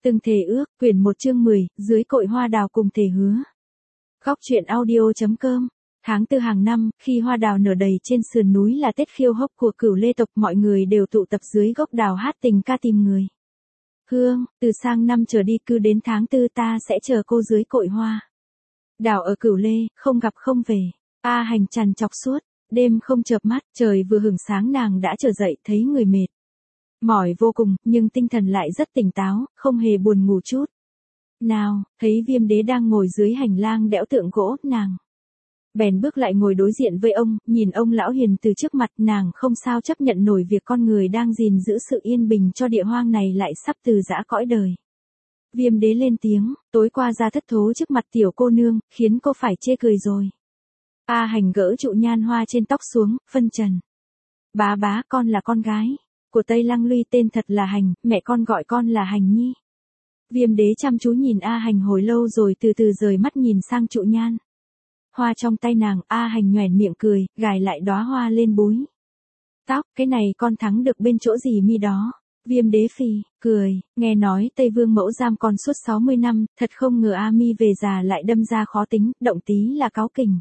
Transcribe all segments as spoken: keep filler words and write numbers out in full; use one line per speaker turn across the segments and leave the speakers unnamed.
Từng thề ước, quyển một chương mười, dưới cội hoa đào cùng thề hứa. Góc truyện audio.com. Tháng tư hàng năm, khi hoa đào nở đầy trên sườn núi là Tết khiêu hốc của Cửu Lê tộc, mọi người đều tụ tập dưới gốc đào hát tình ca tìm người. Hương, từ sang năm trở đi cứ đến tháng tư ta sẽ chờ cô dưới cội hoa đào ở Cửu Lê, không gặp không về. A Hành trằn trọc suốt, đêm không chợp mắt, trời vừa hửng sáng nàng đã trở dậy, thấy người mệt mỏi vô cùng, nhưng tinh thần lại rất tỉnh táo, không hề buồn ngủ chút nào. Thấy Viêm Đế đang ngồi dưới hành lang đẽo tượng gỗ, nàng bèn bước lại ngồi đối diện với ông, nhìn ông lão hiền từ trước mặt, nàng không sao chấp nhận nổi việc con người đang gìn giữ sự yên bình cho địa hoang này lại sắp từ giã cõi đời. Viêm Đế lên tiếng, tối qua ra thất thố trước mặt tiểu cô nương, khiến cô phải chê cười rồi. A Hành gỡ trụ nhan hoa trên tóc xuống, phân trần. Bá bá, con là con gái của Tây Lăng Luy, tên thật là Hành, mẹ con gọi con là Hành Nhi. Viêm Đế chăm chú nhìn A Hành hồi lâu rồi từ từ rời mắt nhìn sang trụ nhan hoa trong tay nàng. A Hành nhoẻn miệng cười, gài lại đóa hoa lên búi tóc, cái này con thắng được bên chỗ gì mi đó. Viêm Đế phì cười, nghe nói Tây Vương mẫu giam con suốt sáu mươi năm, thật không ngờ A mi về già lại đâm ra khó tính, động tí là cáu kỉnh.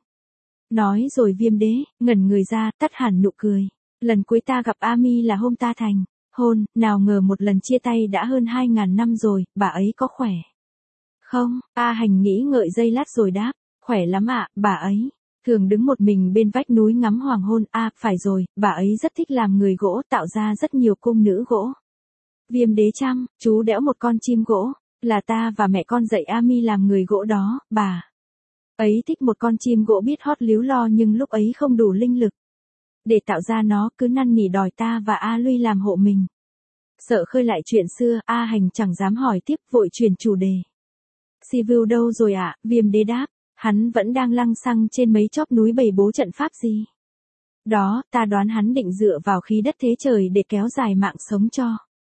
Nói rồi Viêm Đế ngẩn người ra, tắt hẳn nụ cười. Lần cuối ta gặp A mi là hôm ta thành hôn, nào ngờ một lần chia tay đã hơn hai ngàn năm rồi, bà ấy có khỏe không? A Hành nghĩ ngợi giây lát rồi đáp, khỏe lắm ạ, bà ấy thường đứng một mình bên vách núi ngắm hoàng hôn. A, à, phải rồi, bà ấy rất thích làm người gỗ, tạo ra rất nhiều cung nữ gỗ. Viêm Đế chăm chú đẽo một con chim gỗ, là ta và mẹ con dạy A mi làm người gỗ đó, bà ấy thích một con chim gỗ biết hót líu lo, nhưng lúc ấy không đủ linh lực để tạo ra nó, cứ năn nỉ đòi ta và A Luy làm hộ mình. Sợ khơi lại chuyện xưa, A Hành chẳng dám hỏi tiếp, vội chuyển chủ đề. Si Vưu đâu rồi ạ? À? Viêm Đế đáp, hắn vẫn đang lăng xăng trên mấy chóp núi bày bố trận pháp gì đó, ta đoán hắn định dựa vào khí đất thế trời để kéo dài mạng sống cho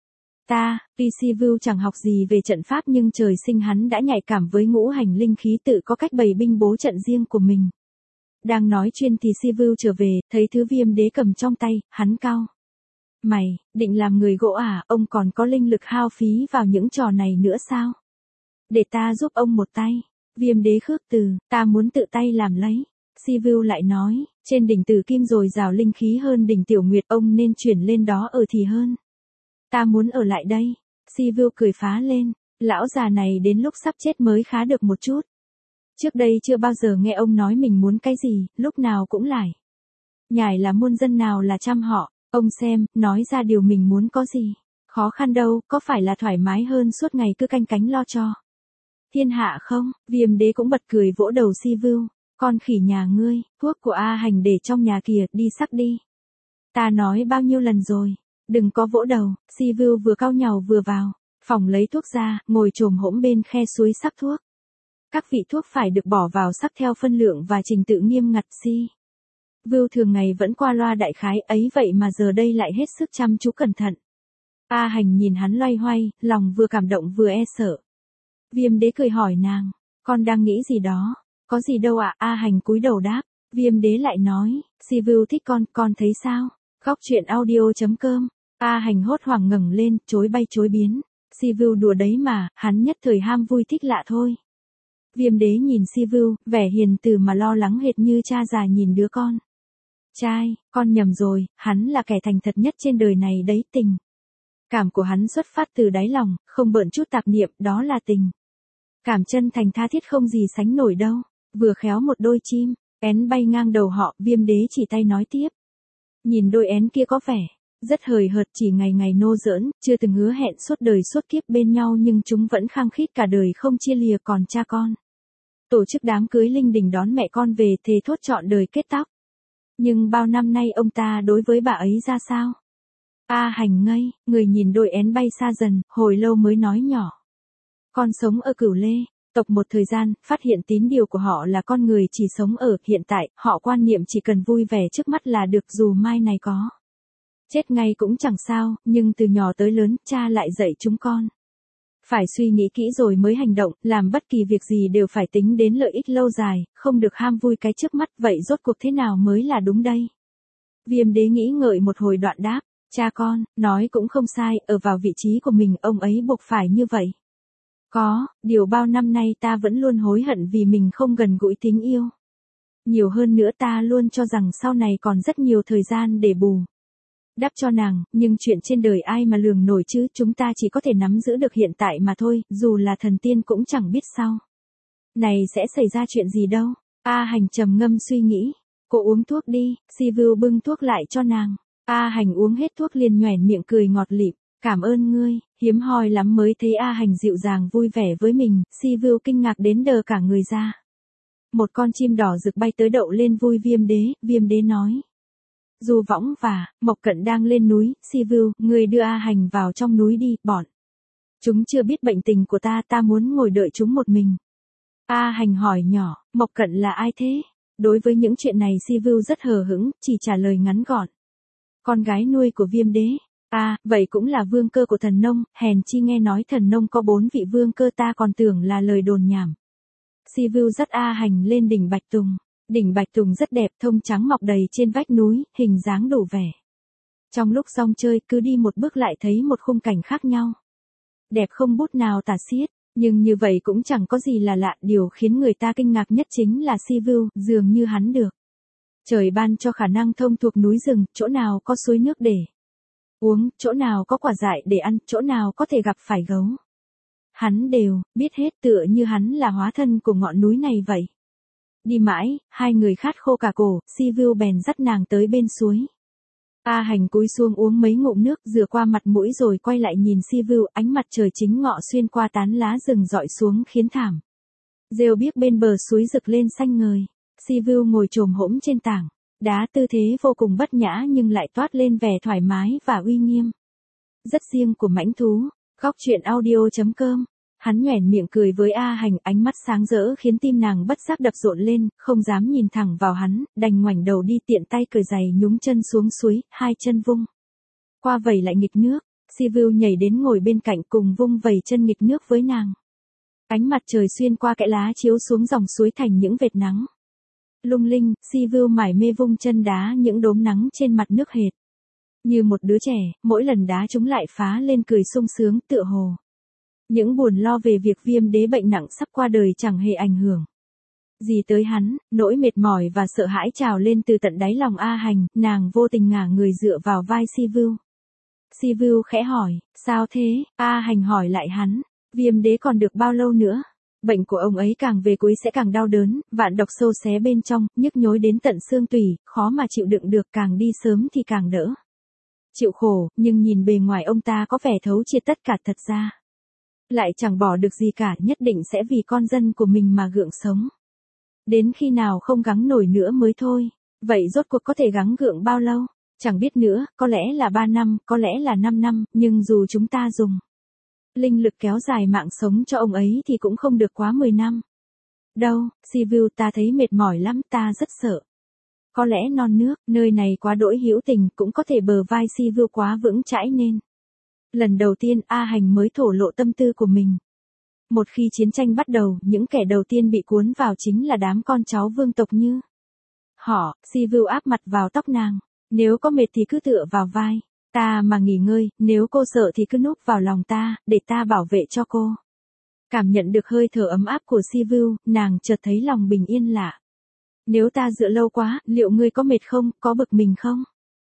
ta. Tuy Si Vưu chẳng học gì về trận pháp nhưng trời sinh hắn đã nhạy cảm với ngũ hành linh khí, tự có cách bày binh bố trận riêng của mình. Đang nói chuyên thì Si Vưu trở về, thấy thứ Viêm Đế cầm trong tay, hắn cau mày, định làm người gỗ à? Ông còn có linh lực hao phí vào những trò này nữa sao? Để ta giúp ông một tay. Viêm Đế khước từ, ta muốn tự tay làm lấy. Si Vưu lại nói, trên đỉnh Tử Kim dồi dào linh khí hơn đỉnh Tiểu Nguyệt, ông nên chuyển lên đó ở thì hơn. Ta muốn ở lại đây. Si Vưu cười phá lên, lão già này đến lúc sắp chết mới khá được một chút. Trước đây chưa bao giờ nghe ông nói mình muốn cái gì, lúc nào cũng lải nhải là muôn dân nào là trăm họ. Ông xem, nói ra điều mình muốn có gì khó khăn đâu, có phải là thoải mái hơn suốt ngày cứ canh cánh lo cho thiên hạ không? Viêm Đế cũng bật cười vỗ đầu Si Vưu, con khỉ nhà ngươi, thuốc của A Hành để trong nhà kìa, đi sắc đi. Ta nói bao nhiêu lần rồi, đừng có vỗ đầu. Si Vưu vừa cau nhàu vừa vào phòng lấy thuốc ra, ngồi chồm hổm bên khe suối sắc thuốc. Các vị thuốc phải được bỏ vào sắc theo phân lượng và trình tự nghiêm ngặt. Si Vưu thường ngày vẫn qua loa đại khái ấy, vậy mà giờ đây lại hết sức chăm chú cẩn thận. A Hành nhìn hắn loay hoay, lòng vừa cảm động vừa e sợ. Viêm Đế cười hỏi nàng, con đang nghĩ gì đó? Có gì đâu ạ? À? A Hành cúi đầu đáp. Viêm Đế lại nói, Si Vưu thích con, con thấy sao? Góc truyện audio.com. A Hành hốt hoảng ngẩng lên, chối bay chối biến. Si Vưu đùa đấy mà, hắn nhất thời ham vui thích lạ thôi. Viêm Đế nhìn Si Vưu, vẻ hiền từ mà lo lắng hệt như cha già nhìn đứa con trai. Con nhầm rồi, hắn là kẻ thành thật nhất trên đời này đấy. Tình cảm của hắn xuất phát từ đáy lòng, không bợn chút tạp niệm, đó là tình cảm chân thành tha thiết không gì sánh nổi đâu. Vừa khéo một đôi chim én bay ngang đầu họ. Viêm Đế chỉ tay nói tiếp, nhìn đôi én kia có vẻ rất hời hợt, chỉ ngày ngày nô giỡn, chưa từng hứa hẹn suốt đời suốt kiếp bên nhau, nhưng chúng vẫn khăng khít cả đời không chia lìa. Còn cha con tổ chức đám cưới linh đình đón mẹ con về, thề thốt trọn đời kết tóc. Nhưng bao năm nay ông ta đối với bà ấy ra sao? A Hành ngây người nhìn đôi én bay xa dần, hồi lâu mới nói nhỏ, con sống ở Cửu Lê tộc một thời gian, phát hiện tín điều của họ là con người chỉ sống ở hiện tại, họ quan niệm chỉ cần vui vẻ trước mắt là được, dù mai này có chết ngay cũng chẳng sao. Nhưng từ nhỏ tới lớn, cha lại dạy chúng con phải suy nghĩ kỹ rồi mới hành động, làm bất kỳ việc gì đều phải tính đến lợi ích lâu dài, không được ham vui cái trước mắt. Vậy rốt cuộc thế nào mới là đúng đây? Viêm Đế nghĩ ngợi một hồi đoạn đáp, cha con nói cũng không sai, ở vào vị trí của mình, ông ấy buộc phải như vậy. Có, điều bao năm nay ta vẫn luôn hối hận vì mình không gần gũi tình yêu. Nhiều hơn nữa ta luôn cho rằng sau này còn rất nhiều thời gian để bù đắp cho nàng, nhưng chuyện trên đời ai mà lường nổi chứ, chúng ta chỉ có thể nắm giữ được hiện tại mà thôi, dù là thần tiên cũng chẳng biết sau này sẽ xảy ra chuyện gì đâu. A Hành trầm ngâm suy nghĩ, cô uống thuốc đi, Sivu bưng thuốc lại cho nàng. A Hành uống hết thuốc liền nhoẻn miệng cười ngọt lịm, cảm ơn ngươi, hiếm hoi lắm mới thấy A Hành dịu dàng vui vẻ với mình, Sivu kinh ngạc đến đờ cả người ra. Một con chim đỏ rực bay tới đậu lên vui Viêm Đế, Viêm Đế nói. Du Võng và Mộc Cận đang lên núi, Sivu, ngươi đưa A Hành vào trong núi đi, bọn chúng chưa biết bệnh tình của ta, ta muốn ngồi đợi chúng một mình. A Hành hỏi nhỏ, Mộc Cận là ai thế? Đối với những chuyện này Sivu rất hờ hững, chỉ trả lời ngắn gọn. Con gái nuôi của Viêm Đế. À, vậy cũng là vương cơ của thần nông, hèn chi nghe nói thần nông có bốn vị vương cơ, ta còn tưởng là lời đồn nhảm. Sivu dắt A Hành lên đỉnh Bạch Tùng. Đỉnh Bạch Tùng rất đẹp, thông trắng mọc đầy trên vách núi, hình dáng đủ vẻ. Trong lúc rong chơi, cứ đi một bước lại thấy một khung cảnh khác nhau. Đẹp không bút nào tả xiết, nhưng như vậy cũng chẳng có gì là lạ, điều khiến người ta kinh ngạc nhất chính là Sivu, dường như hắn được trời ban cho khả năng thông thuộc núi rừng, chỗ nào có suối nước để uống, chỗ nào có quả dại để ăn, chỗ nào có thể gặp phải gấu. Hắn đều biết hết, tựa như hắn là hóa thân của ngọn núi này vậy. Đi mãi, hai người khát khô cả cổ, Sivu bèn dắt nàng tới bên suối. A Hành cúi xuống uống mấy ngụm nước, rửa qua mặt mũi rồi quay lại nhìn Sivu, ánh mặt trời chính ngọ xuyên qua tán lá rừng rọi xuống khiến thảm rêu biếc bên bờ suối rực lên xanh ngời. Sivu ngồi chồm hổm trên tảng đá, tư thế vô cùng bất nhã nhưng lại toát lên vẻ thoải mái và uy nghiêm rất riêng của mãnh thú. Góc truyện audio chấm com. Hắn nhoẻn miệng cười với A Hành, ánh mắt sáng rỡ khiến tim nàng bất giác đập rộn lên, không dám nhìn thẳng vào hắn, đành ngoảnh đầu đi, tiện tay cởi giày nhúng chân xuống suối, hai chân vung qua vẩy lại nghịch nước. Sivu nhảy đến ngồi bên cạnh cùng vung vẩy chân nghịch nước với nàng. Ánh mặt trời xuyên qua kẽ lá chiếu xuống dòng suối thành những vệt nắng lung linh. Sivu mải mê vung chân đá những đốm nắng trên mặt nước hệt như một đứa trẻ, mỗi lần đá chúng lại phá lên cười sung sướng, tựa hồ những buồn lo về việc Viêm Đế bệnh nặng sắp qua đời chẳng hề ảnh hưởng gì tới hắn. Nỗi mệt mỏi và sợ hãi trào lên từ tận đáy lòng A Hành, nàng vô tình ngả người dựa vào vai Sivu. Sivu khẽ hỏi, sao thế? A Hành hỏi lại hắn, Viêm Đế còn được bao lâu nữa? Bệnh của ông ấy càng về cuối sẽ càng đau đớn, vạn độc sâu xé bên trong, nhức nhối đến tận xương tủy, khó mà chịu đựng được, càng đi sớm thì càng đỡ chịu khổ, nhưng nhìn bề ngoài ông ta có vẻ thấu triệt tất cả, thật ra lại chẳng bỏ được gì cả, nhất định sẽ vì con dân của mình mà gượng sống. Đến khi nào không gắng nổi nữa mới thôi. Vậy rốt cuộc có thể gắng gượng bao lâu? Chẳng biết nữa, có lẽ là ba năm, có lẽ là năm năm, nhưng dù chúng ta dùng linh lực kéo dài mạng sống cho ông ấy thì cũng không được quá mười năm. Đâu, Sivu, ta thấy mệt mỏi lắm, ta rất sợ. Có lẽ non nước, nơi này quá đỗi hữu tình, cũng có thể bờ vai Sivu quá vững chãi nên lần đầu tiên A Hành mới thổ lộ tâm tư của mình. Một khi chiến tranh bắt đầu, những kẻ đầu tiên bị cuốn vào chính là đám con cháu vương tộc như họ. Sivu áp mặt vào tóc nàng. Nếu có mệt thì cứ tựa vào vai ta mà nghỉ ngơi, nếu cô sợ thì cứ núp vào lòng ta, để ta bảo vệ cho cô. Cảm nhận được hơi thở ấm áp của Sivu, nàng chợt thấy lòng bình yên lạ. Nếu ta dựa lâu quá, liệu ngươi có mệt không, có bực mình không?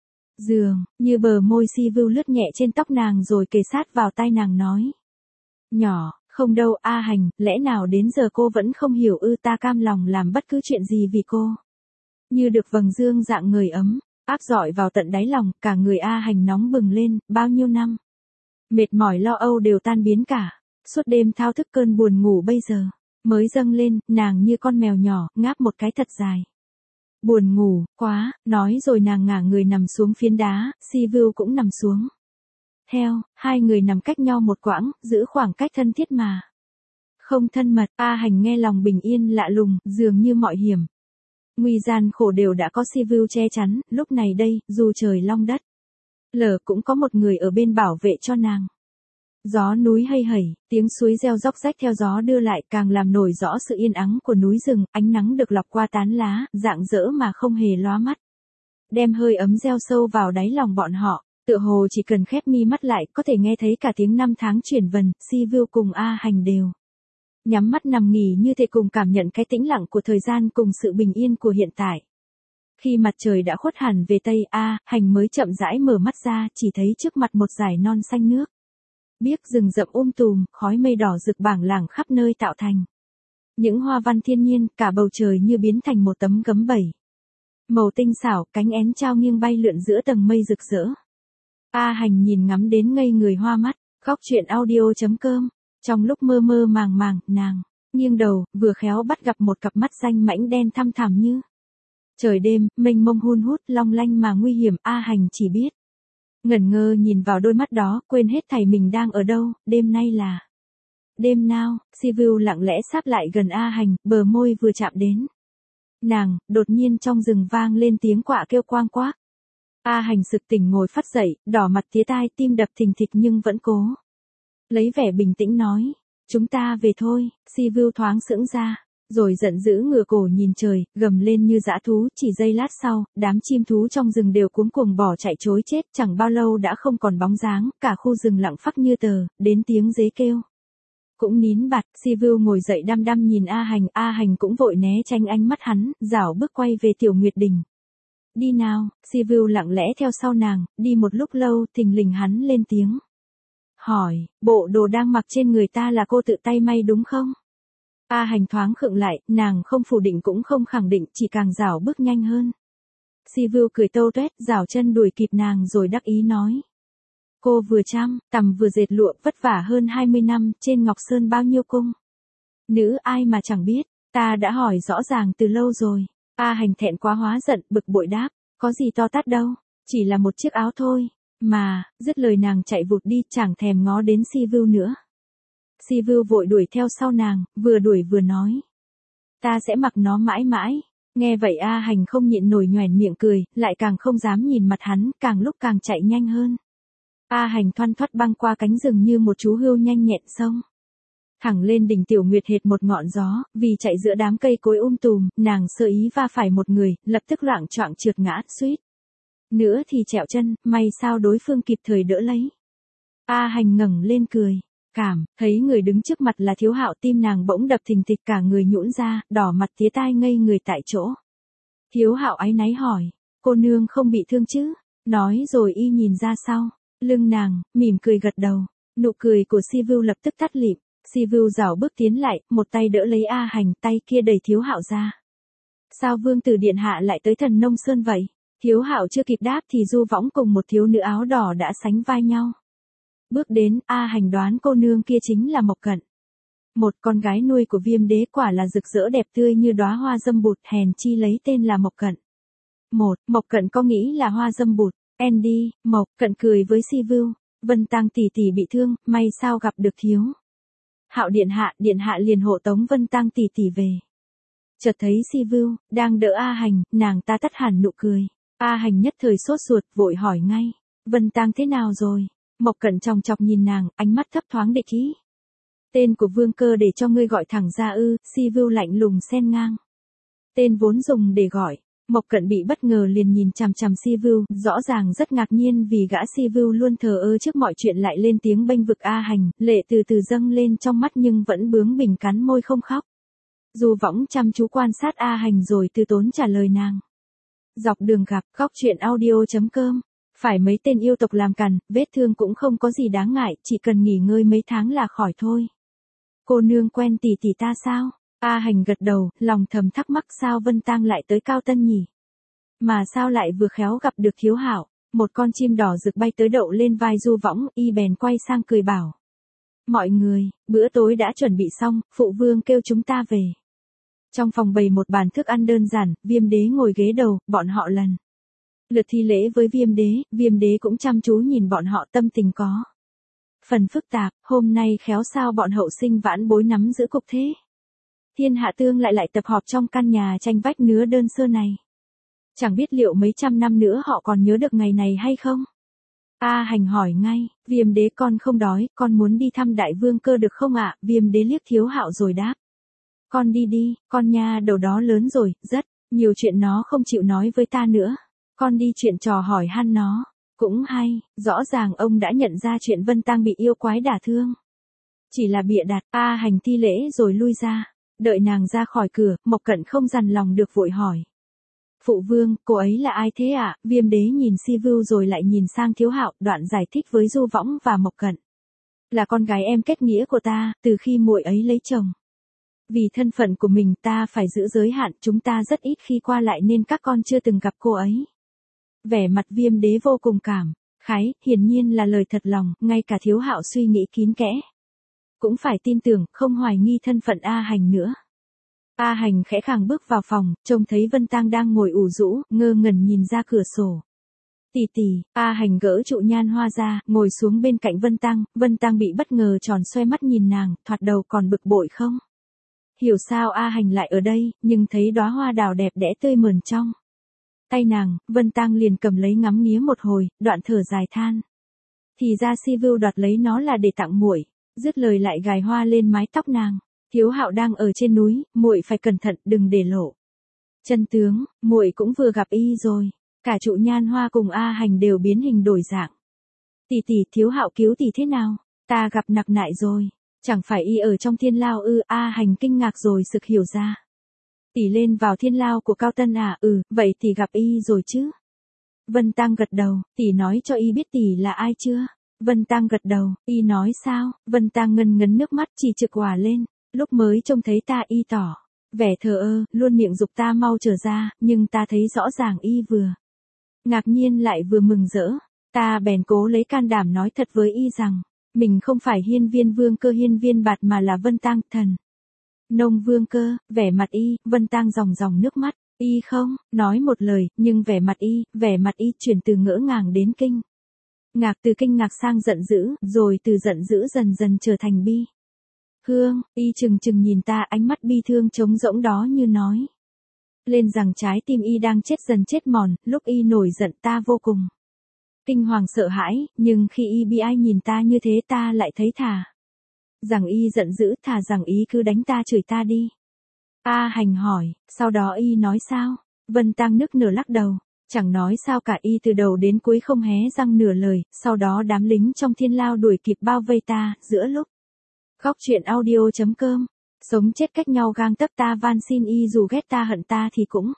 Dường như bờ môi Sivu lướt nhẹ trên tóc nàng rồi kề sát vào tai nàng nói. Nhỏ, không đâu A Hành, lẽ nào đến giờ cô vẫn không hiểu ư? Ta cam lòng làm bất cứ chuyện gì vì cô. Như được vầng dương dạng người ấm áp dọi vào tận đáy lòng, cả người A Hành nóng bừng lên, bao nhiêu năm mệt mỏi lo âu đều tan biến cả. Suốt đêm thao thức cơn buồn ngủ bây giờ mới dâng lên, nàng như con mèo nhỏ, ngáp một cái thật dài. Buồn ngủ quá, nói rồi nàng ngả người nằm xuống phiến đá, Sivu cũng nằm xuống theo, hai người nằm cách nhau một quãng, giữ khoảng cách thân thiết mà không thân mật. A Hành nghe lòng bình yên lạ lùng, dường như mọi hiểm nguy gian khổ đều đã có Sivu che chắn, lúc này đây, dù trời long đất lở cũng có một người ở bên bảo vệ cho nàng. Gió núi hay hẩy, tiếng suối reo róc rách theo gió đưa lại, càng làm nổi rõ sự yên ắng của núi rừng. Ánh nắng được lọc qua tán lá, rạng rỡ mà không hề lóa mắt, đem hơi ấm gieo sâu vào đáy lòng bọn họ. Tựa hồ chỉ cần khép mi mắt lại có thể nghe thấy cả tiếng năm tháng chuyển vần, Sivu cùng A Hành đều nhắm mắt nằm nghỉ như thể cùng cảm nhận cái tĩnh lặng của thời gian cùng sự bình yên của hiện tại. Khi mặt trời đã khuất hẳn về tây, A Hành mới chậm rãi mở mắt ra, chỉ thấy trước mặt một dải non xanh nước. Biếc rừng rậm um tùm, khói mây đỏ rực bảng lảng khắp nơi tạo thành những hoa văn thiên nhiên, cả bầu trời như biến thành một tấm gấm vẩy màu tinh xảo, cánh én trao nghiêng bay lượn giữa tầng mây rực rỡ. A Hành nhìn ngắm đến ngây người hoa mắt. Góc truyện audio chấm com. Trong lúc mơ mơ màng màng, nàng nghiêng đầu, vừa khéo bắt gặp một cặp mắt danh mãnh đen thăm thẳm như trời đêm, mênh mông hun hút, long lanh mà nguy hiểm. A Hành chỉ biết ngẩn ngơ nhìn vào đôi mắt đó, quên hết thảy mình đang ở đâu. Đêm nay là đêm nào? Sivu lặng lẽ sáp lại gần A Hành, bờ môi vừa chạm đến nàng, đột nhiên trong rừng vang lên tiếng quạ kêu quang quác. A Hành sực tỉnh ngồi phắt dậy, đỏ mặt tía tai, tim đập thình thịch nhưng vẫn cố lấy vẻ bình tĩnh nói, chúng ta về thôi. Sivu thoáng sững ra, rồi giận dữ ngửa cổ nhìn trời, gầm lên như dã thú. Chỉ giây lát sau, đám chim thú trong rừng đều cuống cuồng bỏ chạy trối chết, chẳng bao lâu đã không còn bóng dáng, cả khu rừng lặng phắc như tờ, đến tiếng dế kêu cũng nín bặt. Sivu ngồi dậy đăm đăm nhìn A Hành, A Hành cũng vội né tránh ánh mắt hắn, rảo bước quay về Tiểu Nguyệt Đình. Đi nào. Sivu lặng lẽ theo sau nàng, đi một lúc lâu, thình lình hắn lên tiếng hỏi, bộ đồ đang mặc trên người ta là cô tự tay may đúng không? A Hành thoáng khựng lại, nàng không phủ định cũng không khẳng định, chỉ càng rảo bước nhanh hơn. Sivu cười tâu tuét, rảo chân đuổi kịp nàng rồi đắc ý nói, cô vừa chăm, tằm vừa dệt lụa, vất vả hơn hai mươi năm, trên Ngọc Sơn bao nhiêu cung nữ ai mà chẳng biết, ta đã hỏi rõ ràng từ lâu rồi. A Hành thẹn quá hóa giận, bực bội đáp, có gì to tát đâu, chỉ là một chiếc áo thôi, mà. Dứt lời nàng chạy vụt đi, chẳng thèm ngó đến Sivu nữa. Sivu vội đuổi theo sau nàng, vừa đuổi vừa nói, ta sẽ mặc nó mãi mãi. Nghe vậy A Hành không nhịn nổi nhoẻn miệng cười, lại càng không dám nhìn mặt hắn, càng lúc càng chạy nhanh hơn. A Hành thoăn thoắt băng qua cánh rừng như một chú hươu nhanh nhẹn xông thẳng lên đỉnh Tiểu Nguyệt hệt một ngọn gió. Vì chạy giữa đám cây cối um tùm, nàng sơ ý va phải một người, lập tức loạng choạng trượt ngã, suýt nữa thì trẹo chân, may sao đối phương kịp thời đỡ lấy. A Hành ngẩng lên cười cảm, thấy người đứng trước mặt là Thiếu Hạo, tim nàng bỗng đập thình thịch, cả người nhũn ra, đỏ mặt tía tai ngây người tại chỗ. Thiếu Hạo áy náy hỏi, cô nương không bị thương chứ? Nói rồi y nhìn ra sau lưng nàng, mỉm cười gật đầu. Nụ cười của Sivu lập tức tắt lịm. Sivu rảo bước tiến lại, một tay đỡ lấy A Hành, tay kia đẩy Thiếu Hạo ra. Sao vương tử điện hạ lại tới Thần Nông Sơn vậy? Thiếu Hạo chưa kịp đáp thì Du Võng cùng một thiếu nữ áo đỏ đã sánh vai nhau bước đến. A Hành đoán cô nương kia chính là Mộc Cận, một con gái nuôi của Viêm Đế, quả là rực rỡ đẹp tươi như đóa hoa dâm bụt, hèn chi lấy tên là Mộc Cận. Một, Mộc Cận có nghĩ là hoa dâm bụt. Andy, Mộc Cận cười với Sivu, Vân Tang tỷ tỷ bị thương, may sao gặp được Thiếu Hạo điện hạ, điện hạ liền hộ tống Vân Tang tỷ tỷ về. Chợt thấy Sivu đang đỡ A Hành, nàng ta tắt hẳn nụ cười. A Hành nhất thời sốt ruột, vội hỏi ngay, Vân Tang thế nào rồi? Mộc Cận chòng chọc nhìn nàng, ánh mắt thấp thoáng địch ý. Tên của vương cơ để cho ngươi gọi thẳng ra ư? Sivu lạnh lùng xen ngang. Tên vốn dùng để gọi. Mộc Cận bị bất ngờ liền nhìn chằm chằm Sivu, rõ ràng rất ngạc nhiên vì gã Sivu luôn thờ ơ trước mọi chuyện lại lên tiếng bênh vực A Hành, lệ từ từ dâng lên trong mắt nhưng vẫn bướng bỉnh cắn môi không khóc. Du Võng chăm chú quan sát A Hành rồi từ tốn trả lời nàng. Dọc đường gặp, góc truyện audio chấm com. Phải mấy tên yêu tộc làm cằn, vết thương cũng không có gì đáng ngại, chỉ cần nghỉ ngơi mấy tháng là khỏi thôi. Cô nương quen tỷ tỷ ta sao? A Hành gật đầu, lòng thầm thắc mắc sao Vân Tang lại tới Cao Tân nhỉ? Mà sao lại vừa khéo gặp được Thiếu Hạo? Một con chim đỏ rực bay tới đậu lên vai Du Võng, y bèn quay sang cười bảo. Mọi người, bữa tối đã chuẩn bị xong, phụ vương kêu chúng ta về. Trong phòng bày một bàn thức ăn đơn giản, Viêm Đế ngồi ghế đầu, bọn họ lần lượt thi lễ với Viêm Đế, Viêm Đế cũng chăm chú nhìn bọn họ, tâm tình có phần phức tạp. Hôm nay khéo sao bọn hậu sinh vãn bối nắm giữ cục thế? Thiên Hạ Tương lại lại tập họp trong căn nhà tranh vách nứa đơn sơ này. Chẳng biết liệu mấy trăm năm nữa họ còn nhớ được ngày này hay không? A Hành hỏi ngay, Viêm Đế con không đói, con muốn đi thăm đại vương cơ được không ạ? Viêm Đế liếc Thiếu Hạo rồi đáp. Con đi đi, con nha đầu đó lớn rồi, rất nhiều chuyện nó không chịu nói với ta nữa. Con đi chuyện trò hỏi han nó. Cũng hay, rõ ràng ông đã nhận ra chuyện Vân Tăng bị yêu quái đả thương. Chỉ là bịa đặt, A Hành thi lễ rồi lui ra. Đợi nàng ra khỏi cửa, Mộc Cận không dằn lòng được vội hỏi. Phụ vương, cô ấy là ai thế ạ? À? Viêm đế nhìn Si Vưu rồi lại nhìn sang Thiếu Hạo, đoạn giải thích với Du Võng và Mộc Cận. Là con gái em kết nghĩa của ta, từ khi muội ấy lấy chồng. Vì thân phận của mình ta phải giữ giới hạn, chúng ta rất ít khi qua lại nên các con chưa từng gặp cô ấy. Vẻ mặt Viêm đế vô cùng cảm khái, hiển nhiên là lời thật lòng, ngay cả Thiếu Hạo suy nghĩ kín kẽ. Cũng phải tin tưởng, không hoài nghi thân phận A Hành nữa. A Hành khẽ khàng bước vào phòng, trông thấy Vân Tăng đang ngồi ủ rũ, ngơ ngẩn nhìn ra cửa sổ. Tỷ tỷ, A Hành gỡ trụ nhan hoa ra, ngồi xuống bên cạnh Vân Tăng, Vân Tăng bị bất ngờ tròn xoay mắt nhìn nàng, thoạt đầu còn bực bội không? Hiểu sao A Hành lại ở đây, nhưng thấy đóa hoa đào đẹp đẽ tươi mờn trong tay nàng, Vân Tăng liền cầm lấy ngắm nghía một hồi, đoạn thở dài than. Thì ra Si Vưu đoạt lấy nó là để tặng muội, dứt lời lại gài hoa lên mái tóc nàng. Thiếu Hạo đang ở trên núi, muội phải cẩn thận, đừng để lộ chân tướng, muội cũng vừa gặp y rồi. Cả trụ nhan hoa cùng A Hành đều biến hình đổi dạng. Tỷ tỷ, Thiếu Hạo cứu tỷ thế nào? Ta gặp nặc nại rồi. Chẳng phải y ở trong thiên lao ư? A Hành kinh ngạc rồi sực hiểu ra. Tỷ lên vào thiên lao của Cao Tân à? Ừ, vậy tỷ gặp y rồi chứ? Vân Tăng gật đầu, tỷ nói cho y biết tỷ là ai chưa? Vân Tăng gật đầu, y nói sao? Vân Tăng ngân ngấn nước mắt chỉ trực hòa lên. Lúc mới trông thấy ta y tỏ vẻ thờ ơ, luôn miệng giục ta mau trở ra, nhưng ta thấy rõ ràng y vừa ngạc nhiên lại vừa mừng rỡ. Ta bèn cố lấy can đảm nói thật với y rằng, mình không phải Hiên Viên Vương Cơ Hiên Viên Bạt mà là Vân Tăng thần nông Vương Cơ. Vẻ mặt y, Vân Tăng ròng ròng nước mắt. Y không nói một lời, nhưng vẻ mặt y, vẻ mặt y chuyển từ ngỡ ngàng đến kinh ngạc, từ kinh ngạc sang giận dữ, rồi từ giận dữ dần dần trở thành bi hương. Y chừng chừng nhìn ta, ánh mắt bi thương trống rỗng đó như nói lên rằng trái tim y đang chết dần chết mòn. Lúc y nổi giận ta vô cùng kinh hoàng sợ hãi, nhưng khi y bi ai nhìn ta như thế ta lại thấy thà rằng y giận dữ, thà rằng y cứ đánh ta chửi ta đi. A Hành hỏi, sau đó y nói sao? Vân Tăng nức nở lắc đầu, chẳng nói sao cả, y từ đầu đến cuối không hé răng nửa lời. Sau đó đám lính trong thiên lao đuổi kịp bao vây ta, giữa lúc khóc chuyện audio chấm com, sống chết cách nhau gang tấc, ta van xin y dù ghét ta hận ta thì cũng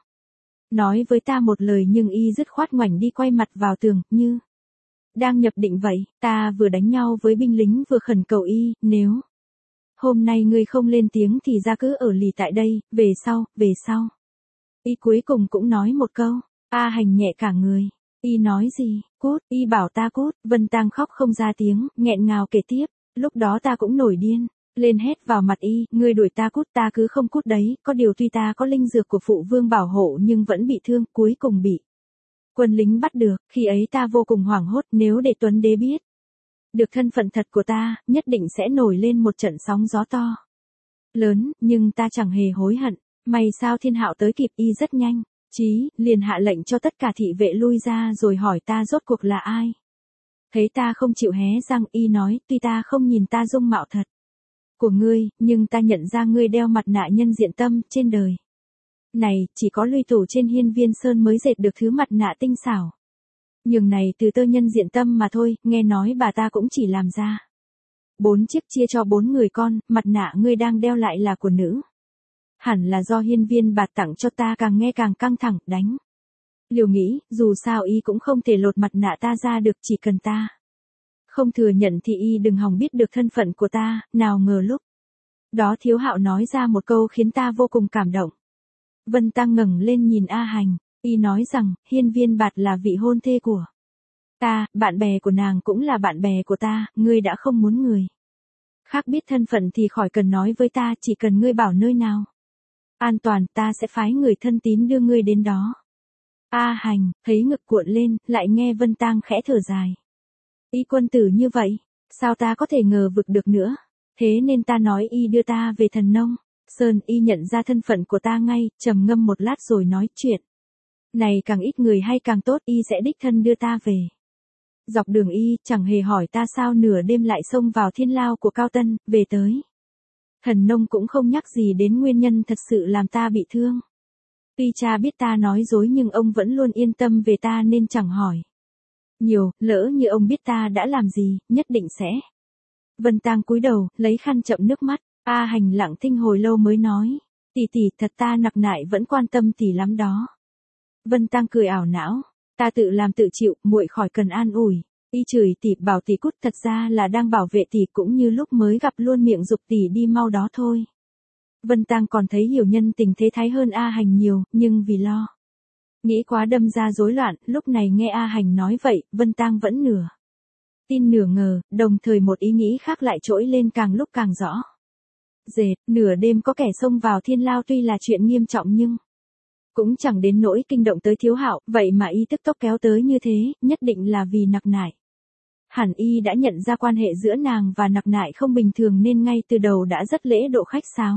nói với ta một lời, nhưng y dứt khoát ngoảnh đi quay mặt vào tường, như đang nhập định vậy. Ta vừa đánh nhau với binh lính vừa khẩn cầu y, nếu hôm nay ngươi không lên tiếng thì ra cứ ở lì tại đây, về sau, về sau. Y cuối cùng cũng nói một câu. A Hành nhẹ cả người. Y nói gì? Cút, y bảo ta cút. Vân Tăng khóc không ra tiếng, nghẹn ngào kể tiếp. Lúc đó ta cũng nổi điên lên hét vào mặt y, ngươi đuổi ta cút, ta cứ không cút đấy. Có điều tuy ta có linh dược của phụ vương bảo hộ nhưng vẫn bị thương, cuối cùng bị quân lính bắt được. Khi ấy ta vô cùng hoảng hốt, nếu để Tuấn Đế biết được thân phận thật của ta, nhất định sẽ nổi lên một trận sóng gió to lớn, nhưng ta chẳng hề hối hận. May sao Thiên Hạo tới kịp, y rất nhanh chí liền hạ lệnh cho tất cả thị vệ lui ra rồi hỏi ta rốt cuộc là ai. Thấy ta không chịu hé răng, y nói, tuy ta không nhìn ta dung mạo thật của ngươi, nhưng ta nhận ra ngươi đeo mặt nạ nhân diện tâm. Trên đời này, chỉ có Lùi Tổ trên Hiên Viên Sơn mới dệt được thứ mặt nạ tinh xảo nhường này từ tơ nhân diện tâm mà thôi. Nghe nói bà ta cũng chỉ làm ra bốn chiếc chia cho bốn người con. Mặt nạ ngươi đang đeo lại là của nữ, hẳn là do Hiên Viên Bạt tặng cho ta. Càng nghe càng căng thẳng, đánh liều nghĩ, dù sao y cũng không thể lột mặt nạ ta ra được, chỉ cần ta không thừa nhận thì y đừng hòng biết được thân phận của ta. Nào ngờ lúc đó Thiếu Hạo nói ra một câu khiến ta vô cùng cảm động. Vân Tăng ngẩng lên nhìn A Hành, y nói rằng, Hiên Viên Bạt là vị hôn thê của ta, bạn bè của nàng cũng là bạn bè của ta. Ngươi đã không muốn người khác biết thân phận thì khỏi cần nói với ta, chỉ cần ngươi bảo nơi nào an toàn, ta sẽ phái người thân tín đưa ngươi đến đó. A Hành thấy ngực cuộn lên, lại nghe Vân Tăng khẽ thở dài. Y quân tử như vậy, sao ta có thể ngờ vực được nữa. Thế nên ta nói y đưa ta về Thần Nông Sơn. Y nhận ra thân phận của ta ngay, trầm ngâm một lát rồi nói, chuyện này càng ít người hay càng tốt, y sẽ đích thân đưa ta về. Dọc đường y chẳng hề hỏi ta sao nửa đêm lại xông vào thiên lao của Cao Tân. Về tới Thần Nông cũng không nhắc gì đến nguyên nhân thật sự làm ta bị thương. Tuy cha biết ta nói dối nhưng ông vẫn luôn yên tâm về ta nên chẳng hỏi nhiều, lỡ như ông biết ta đã làm gì, nhất định sẽ. Vân Tang cúi đầu, lấy khăn chậm nước mắt, A Hành lặng thinh hồi lâu mới nói, tỷ tỷ thật ta nặc nại vẫn quan tâm tỷ lắm đó. Vân Tang cười ảo não, ta tự làm tự chịu, muội khỏi cần an ủi. Y chửi tỷ bảo tỷ cút thật ra là đang bảo vệ tỷ cũng như lúc mới gặp luôn miệng giục tỷ đi mau đó thôi. Vân Tang còn thấy hiểu nhân tình thế thái hơn A Hành nhiều, nhưng vì lo nghĩ quá đâm ra rối loạn, lúc này nghe A Hành nói vậy, Vân Tang vẫn nửa tin nửa ngờ, đồng thời một ý nghĩ khác lại trỗi lên càng lúc càng rõ. Dệt, nửa đêm có kẻ xông vào thiên lao tuy là chuyện nghiêm trọng nhưng cũng chẳng đến nỗi kinh động tới Thiếu Hạo, vậy mà y tức tốc kéo tới như thế, nhất định là vì nặc nại. Hẳn y đã nhận ra quan hệ giữa nàng và nặc nại không bình thường nên ngay từ đầu đã rất lễ độ khách sáo.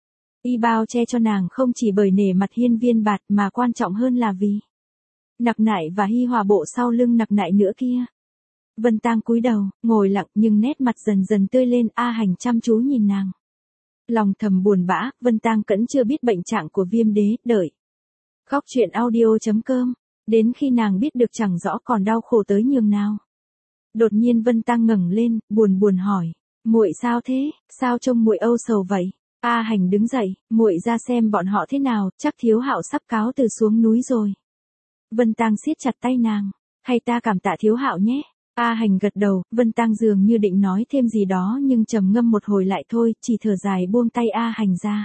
Y bao che cho nàng không chỉ bởi nể mặt Hiên Viên Bạt mà quan trọng hơn là vì nặc nại và Hi Hòa bộ sau lưng nặc nại nữa kia. Vân Tang cúi đầu, ngồi lặng nhưng nét mặt dần dần tươi lên, A Hành chăm chú nhìn nàng. Lòng thầm buồn bã, Vân Tang cẫn chưa biết bệnh trạng của Viêm Đế, đợi. Góc truyện audio chấm com, đến khi nàng biết được chẳng rõ còn đau khổ tới nhường nào. Đột nhiên Vân Tang ngẩng lên, buồn buồn hỏi, muội sao thế, sao trông muội âu sầu vậy? A Hành đứng dậy, muội ra xem bọn họ thế nào, chắc Thiếu Hạo sắp cáo từ xuống núi rồi. Vân Tang siết chặt tay nàng, hay ta cảm tạ Thiếu Hạo nhé. A Hành gật đầu, Vân Tang dường như định nói thêm gì đó nhưng trầm ngâm một hồi lại thôi, chỉ thở dài buông tay A Hành ra.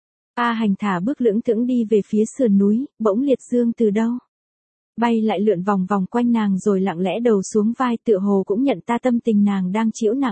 A Hành thả bước lưỡng thững đi về phía sườn núi, bỗng Liệt Dương từ đâu bay lại lượn vòng vòng quanh nàng rồi lặng lẽ đầu xuống vai, tựa hồ cũng nhận ta tâm tình nàng đang chịu nặng.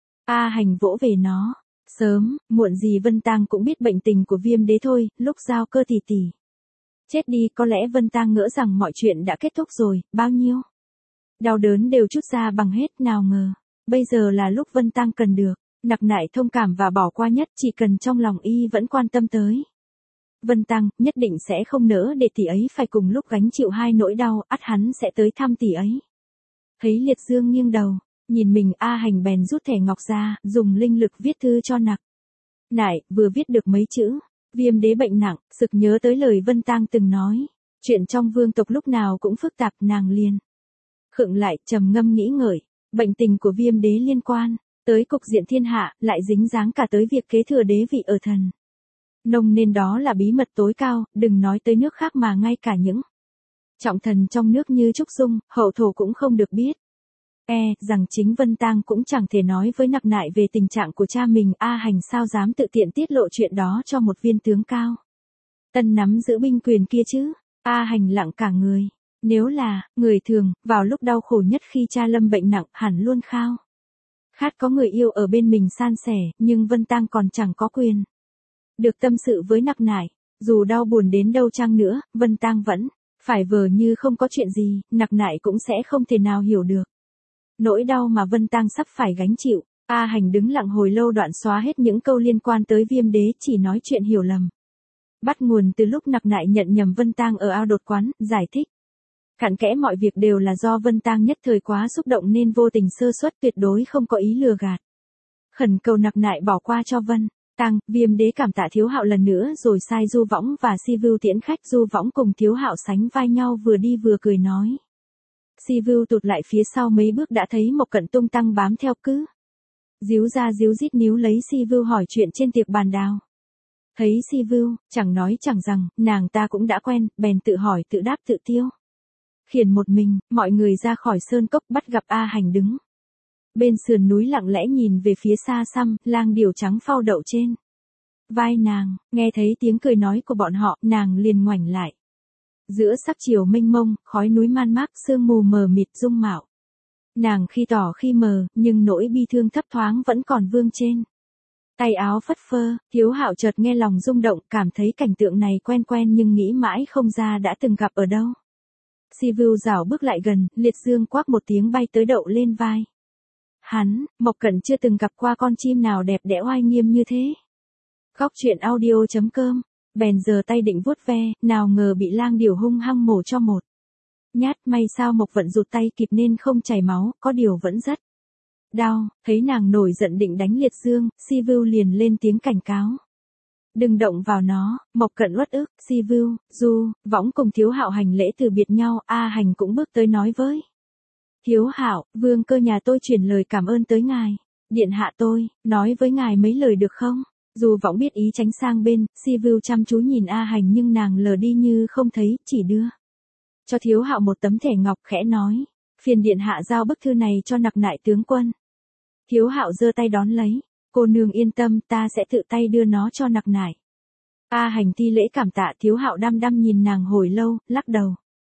A Hành vỗ về nó, sớm, muộn gì Vân Tang cũng biết bệnh tình của Viêm Đế thôi, lúc giao cơ tỷ tỷ chết đi có lẽ Vân Tang ngỡ rằng mọi chuyện đã kết thúc rồi, bao nhiêu đau đớn đều trút ra bằng hết, nào ngờ bây giờ là lúc Vân Tang cần được nặc nại thông cảm và bỏ qua nhất, chỉ cần trong lòng y vẫn quan tâm tới Vân Tang, nhất định sẽ không nỡ để tỷ ấy phải cùng lúc gánh chịu hai nỗi đau, ắt hắn sẽ tới thăm tỷ ấy. Thấy Liệt Dương nghiêng đầu, nhìn mình, A Hành bèn rút thẻ ngọc ra, dùng linh lực viết thư cho nặc nại, vừa viết được mấy chữ, Viêm Đế bệnh nặng, sực nhớ tới lời Vân Tang từng nói, chuyện trong vương tộc lúc nào cũng phức tạp, nàng liền khựng lại, trầm ngâm nghĩ ngợi, bệnh tình của Viêm Đế liên quan tới cục diện thiên hạ, lại dính dáng cả tới việc kế thừa đế vị ở thần nông nên đó là bí mật tối cao, đừng nói tới nước khác mà ngay cả những trọng thần trong nước như Trúc Dung, hậu thổ cũng không được biết. E, rằng chính Vân Tang cũng chẳng thể nói với nặc nại về tình trạng của cha mình, A Hành sao dám tự tiện tiết lộ chuyện đó cho một viên tướng cao tân nắm giữ binh quyền kia chứ. A Hành lặng cả người, nếu là người thường, vào lúc đau khổ nhất khi cha lâm bệnh nặng hẳn luôn khao khát có người yêu ở bên mình san sẻ, nhưng Vân Tang còn chẳng có quyền được tâm sự với nặc nại. Dù đau buồn đến đâu chăng nữa, Vân Tang vẫn phải vờ như không có chuyện gì, nặc nại cũng sẽ không thể nào hiểu được nỗi đau mà Vân Tang sắp phải gánh chịu. A Hành đứng lặng hồi lâu, đoạn xóa hết những câu liên quan tới Viêm Đế, chỉ nói chuyện hiểu lầm bắt nguồn từ lúc nặc nại nhận nhầm Vân Tang ở ao đột quán, giải thích cặn kẽ mọi việc đều là do Vân Tang nhất thời quá xúc động nên vô tình sơ suất, tuyệt đối không có ý lừa gạt. Khẩn cầu nặc nại bỏ qua cho Vân Tang. Viêm Đế cảm tạ Thiếu Hạo lần nữa rồi sai Du Võng và Si Vưu tiễn khách. Du Võng cùng Thiếu Hạo sánh vai nhau vừa đi vừa cười nói. Si Vưu tụt lại phía sau mấy bước đã thấy Mộc Cận tung tăng bám theo, cứ díu ra díu dít níu lấy Si Vưu hỏi chuyện trên tiệc bàn đào. Thấy Si Vưu chẳng nói chẳng rằng, nàng ta cũng đã quen, bèn tự hỏi tự đáp tự tiêu. Khiển một mình, mọi người ra khỏi sơn cốc, bắt gặp A Hành đứng bên sườn núi lặng lẽ nhìn về phía xa xăm, lang điểu trắng phao đậu trên vai nàng. Nghe thấy tiếng cười nói của bọn họ, nàng liền ngoảnh lại. Giữa sắc chiều mênh mông, khói núi man mác, sương mù mờ mịt dung mạo nàng khi tỏ khi mờ, nhưng nỗi bi thương thấp thoáng vẫn còn vương trên tay áo phất phơ. Thiếu Hạo chợt nghe lòng rung động, cảm thấy cảnh tượng này quen quen nhưng nghĩ mãi không ra đã từng gặp ở đâu. Si Vưu rảo bước lại gần, Liệt Dương quát một tiếng bay tới đậu lên vai hắn. Mộc Cận chưa từng gặp qua con chim nào đẹp đẽ oai nghiêm như thế. Góc truyện audio chấm com, bèn giơ tay định vuốt ve, nào ngờ bị lang điểu hung hăng mổ cho một nhát. May sao Mộc Vận rụt tay kịp nên không chảy máu, có điều vẫn rất đau. Thấy nàng nổi giận định đánh Liệt Dương, Si Vưu liền lên tiếng cảnh cáo. Đừng động vào nó. Mộc Cận uất ức. Si Vưu, Du Võng cùng Thiếu Hạo hành lễ từ biệt nhau. A Hành cũng bước tới nói với Thiếu Hạo, vương cơ nhà tôi chuyển lời cảm ơn tới ngài. Điện hạ tôi, nói với ngài mấy lời được không? Dù Võng biết ý tránh sang bên, Si Vưu chăm chú nhìn A Hành nhưng nàng lờ đi như không thấy, chỉ đưa cho Thiếu Hạo một tấm thẻ ngọc khẽ nói. Phiền điện hạ giao bức thư này cho Nặc Nại tướng quân. Thiếu Hạo giơ tay đón lấy. Cô nương yên tâm, ta sẽ tự tay đưa nó cho Nặc Nại. A Hành thi lễ cảm tạ. Thiếu Hạo đăm đăm nhìn nàng hồi lâu, lắc đầu.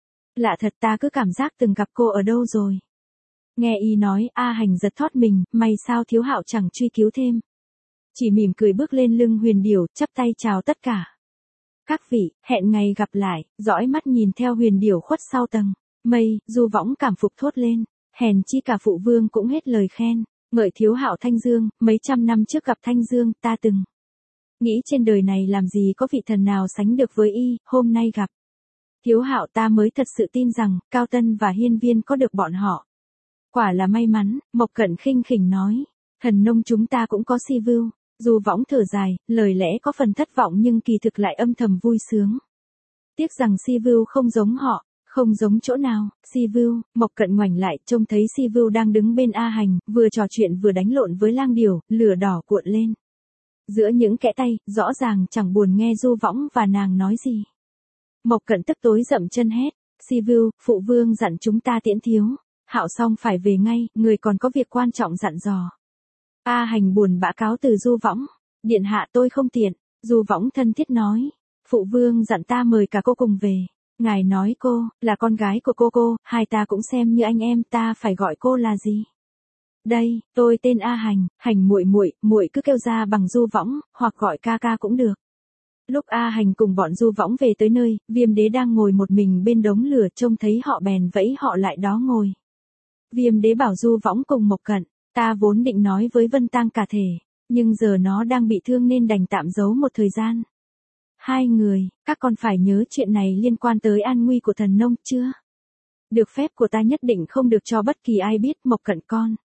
Lạ thật, ta cứ cảm giác từng gặp cô ở đâu rồi. Nghe y nói, A Hành giật thót mình, may sao Thiếu Hạo chẳng truy cứu thêm. Chỉ mỉm cười bước lên lưng Huyền Điểu, chắp tay chào tất cả. Các vị, hẹn ngày gặp lại, dõi mắt nhìn theo Huyền Điểu khuất sau tầng mây, Du Võng cảm phục thốt lên. Hèn chi cả phụ vương cũng hết lời khen, ngợi Thiếu Hạo Thanh Dương, mấy trăm năm trước gặp Thanh Dương, ta từng nghĩ trên đời này làm gì có vị thần nào sánh được với y, hôm nay gặp Thiếu Hạo ta mới thật sự tin rằng, Cao Tân và Hiên Viên có được bọn họ. Quả là may mắn, Mộc Cẩn khinh khỉnh nói. Thần nông chúng ta cũng có Si Vưu. Du Võng thở dài, lời lẽ có phần thất vọng nhưng kỳ thực lại âm thầm vui sướng. Tiếc rằng Si Vưu không giống họ, không giống chỗ nào. Si Vưu, Mộc Cẩn ngoảnh lại, trông thấy Si Vưu đang đứng bên A Hành, vừa trò chuyện vừa đánh lộn với Lang Điểu, lửa đỏ cuộn lên. Giữa những kẽ tay, rõ ràng chẳng buồn nghe Du Võng và nàng nói gì. Mộc Cẩn tức tối dậm chân hét. Si Vưu, phụ vương dặn chúng ta tiễn Thiếu Hạo xong phải về ngay, người còn có việc quan trọng dặn dò. A Hành buồn bã cáo từ Du Võng. Điện hạ tôi không tiện. Du Võng thân thiết nói. Phụ vương dặn ta mời cả cô cùng về. Ngài nói cô, là con gái của cô cô, hai ta cũng xem như anh em, ta phải gọi cô là gì? Đây, tôi tên A Hành, Hành muội muội, muội cứ kêu ra bằng Du Võng, hoặc gọi ca ca cũng được. Lúc A Hành cùng bọn Du Võng về tới nơi, Viêm Đế đang ngồi một mình bên đống lửa, trông thấy họ bèn vẫy họ lại đó ngồi. Viêm Đế bảo Du Võng cùng Mộc Cẩn, ta vốn định nói với Vân Tang cả thể, nhưng giờ nó đang bị thương nên đành tạm giấu một thời gian. Hai người, các con phải nhớ chuyện này liên quan tới an nguy của thần nông, chưa? Được phép của ta nhất định không được cho bất kỳ ai biết. Mộc Cẩn con.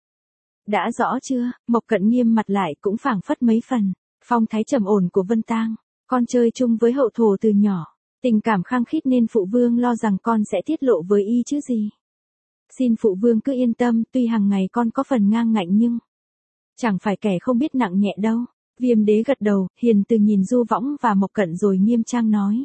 Đã rõ chưa? Mộc Cẩn nghiêm mặt lại, cũng phảng phất mấy phần phong thái trầm ổn của Vân Tang. Con chơi chung với hậu thổ từ nhỏ, tình cảm khăng khít nên phụ vương lo rằng con sẽ tiết lộ với y chứ gì. Xin phụ vương cứ yên tâm, tuy hàng ngày con có phần ngang ngạnh nhưng chẳng phải kẻ không biết nặng nhẹ đâu. Viêm Đế gật đầu, hiền từ nhìn Du Võng và Mộc Cẩn rồi nghiêm trang nói.